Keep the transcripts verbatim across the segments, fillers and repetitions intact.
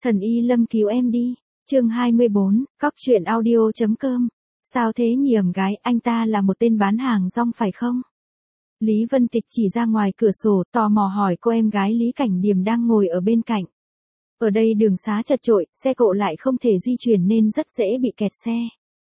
Thần y Lâm cứu em đi. Chương hai mươi bốn, cóc truyện audio chấm com. Sao thế nhỉ ẩm gái, anh ta là một tên bán hàng rong phải không? Lý Vân Tịch chỉ ra ngoài cửa sổ, tò mò hỏi cô em gái Lý Cảnh Điềm đang ngồi ở bên cạnh. Ở đây đường xá chật chội, xe cộ lại không thể di chuyển nên rất dễ bị kẹt xe.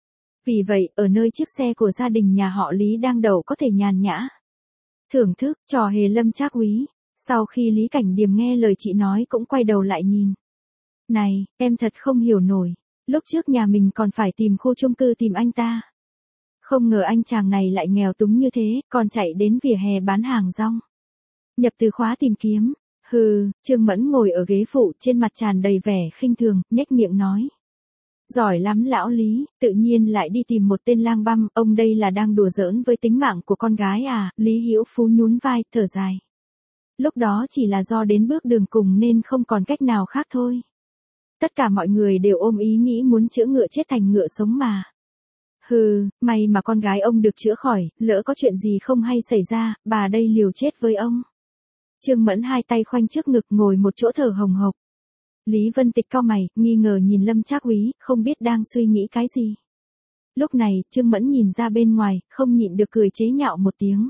Vì vậy, ở nơi chiếc xe của gia đình nhà họ Lý đang đậu có thể nhàn nhã thưởng thức trò hề lâm trác úy. Sau khi Lý Cảnh Điềm nghe lời chị nói cũng quay đầu lại nhìn. Này, em thật không hiểu nổi. Lúc trước nhà mình còn phải tìm khu chung cư tìm anh ta. Không ngờ anh chàng này lại nghèo túng như thế, còn chạy đến vỉa hè bán hàng rong. Nhập từ khóa tìm kiếm. Hừ, Trương Mẫn ngồi ở ghế phụ trên mặt tràn đầy vẻ khinh thường, nhếch miệng nói. Giỏi lắm lão Lý, tự nhiên lại đi tìm một tên lang băm, ông đây là đang đùa giỡn với tính mạng của con gái à, Lý Hữu Phú nhún vai, thở dài. Lúc đó chỉ là do đến bước đường cùng nên không còn cách nào khác thôi. Tất cả mọi người đều ôm ý nghĩ muốn chữa ngựa chết thành ngựa sống mà. Hừ, may mà con gái ông được chữa khỏi, lỡ có chuyện gì không hay xảy ra, bà đây liều chết với ông. Trương Mẫn hai tay khoanh trước ngực ngồi một chỗ thở hồng hộc. Lý Vân Tịch cau mày, nghi ngờ nhìn Lâm Trác úy, không biết đang suy nghĩ cái gì. Lúc này, Trương Mẫn nhìn ra bên ngoài, không nhịn được cười chế nhạo một tiếng.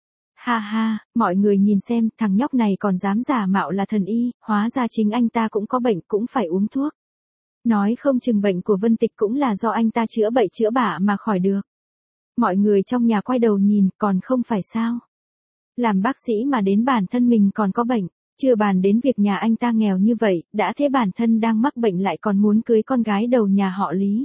Ha ha, mọi người nhìn xem, thằng nhóc này còn dám giả mạo là thần y, hóa ra chính anh ta cũng có bệnh cũng phải uống thuốc. Nói không chừng bệnh của Vân Tịch cũng là do anh ta chữa bậy chữa bạ mà khỏi được. Mọi người trong nhà quay đầu nhìn, còn không phải sao. Làm bác sĩ mà đến bản thân mình còn có bệnh, chưa bàn đến việc nhà anh ta nghèo như vậy, đã thế bản thân đang mắc bệnh lại còn muốn cưới con gái đầu nhà họ Lý.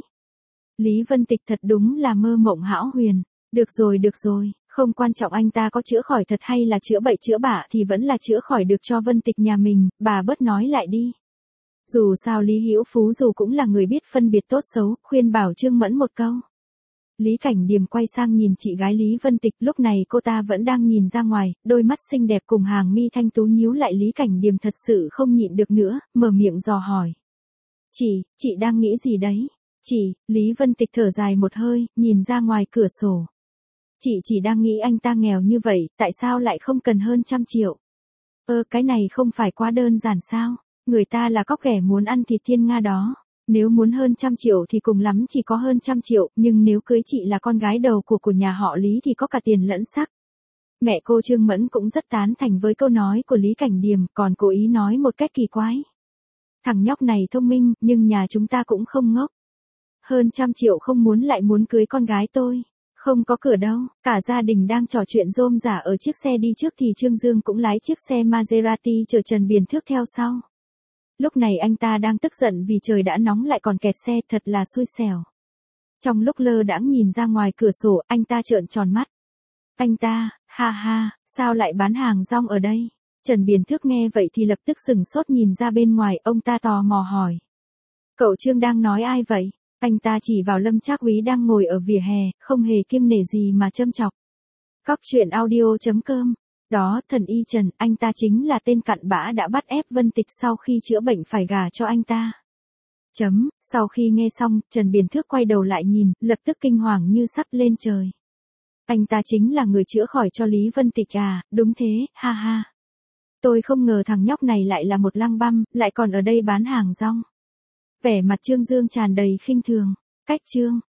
Lý Vân Tịch thật đúng là mơ mộng hão huyền. Được rồi được rồi, không quan trọng anh ta có chữa khỏi thật hay là chữa bậy chữa bạ thì vẫn là chữa khỏi được cho Vân Tịch nhà mình, bà bớt nói lại đi. Dù sao Lý Hữu Phú dù cũng là người biết phân biệt tốt xấu, khuyên bảo Trương Mẫn một câu. Lý Cảnh Điềm quay sang nhìn chị gái Lý Vân Tịch, lúc này cô ta vẫn đang nhìn ra ngoài, đôi mắt xinh đẹp cùng hàng mi thanh tú nhíu lại. Lý Cảnh Điềm thật sự không nhịn được nữa, mở miệng dò hỏi. Chị, chị đang nghĩ gì đấy? Chị, Lý Vân Tịch thở dài một hơi, nhìn ra ngoài cửa sổ. Chị chỉ đang nghĩ anh ta nghèo như vậy, tại sao lại không cần hơn trăm triệu? Ơ, cái này không phải quá đơn giản sao? Người ta là cóc ghẻ muốn ăn thịt thiên nga đó. Nếu muốn hơn trăm triệu thì cùng lắm chỉ có hơn trăm triệu, nhưng nếu cưới chị là con gái đầu của của nhà họ Lý thì có cả tiền lẫn sắc. Mẹ cô Trương Mẫn cũng rất tán thành với câu nói của Lý Cảnh Điềm, còn cố ý nói một cách kỳ quái. Thằng nhóc này thông minh, nhưng nhà chúng ta cũng không ngốc. Hơn trăm triệu không muốn lại muốn cưới con gái tôi. Không có cửa đâu, cả gia đình đang trò chuyện rôm rả ở chiếc xe đi trước thì Trương Dương cũng lái chiếc xe Maserati chở Trần Biền Thước theo sau. Lúc này anh ta đang tức giận vì trời đã nóng lại còn kẹt xe, thật là xui xẻo. Trong lúc lơ đãng nhìn ra ngoài cửa sổ, anh ta trợn tròn mắt. Anh ta, ha ha, sao lại bán hàng rong ở đây? Trần Biền Thước nghe vậy thì lập tức sừng sốt nhìn ra bên ngoài, ông ta tò mò hỏi. Cậu Trương đang nói ai vậy? Anh ta chỉ vào Lâm Trác úy đang ngồi ở vỉa hè, không hề kiêng nể gì mà châm chọc. Cóc truyện audio chấm com. Đó, thần y Trần, anh ta chính là tên cặn bã đã bắt ép Vân Tịch sau khi chữa bệnh phải gả cho anh ta. Chấm, sau khi nghe xong, Trần Biền Thước quay đầu lại nhìn, lập tức kinh hoàng như sắp lên trời. Anh ta chính là người chữa khỏi cho Lý Vân Tịch à, đúng thế, ha ha. Tôi không ngờ thằng nhóc này lại là một lang băm, lại còn ở đây bán hàng rong. Vẻ mặt Trương Dương tràn đầy khinh thường. Cách Trương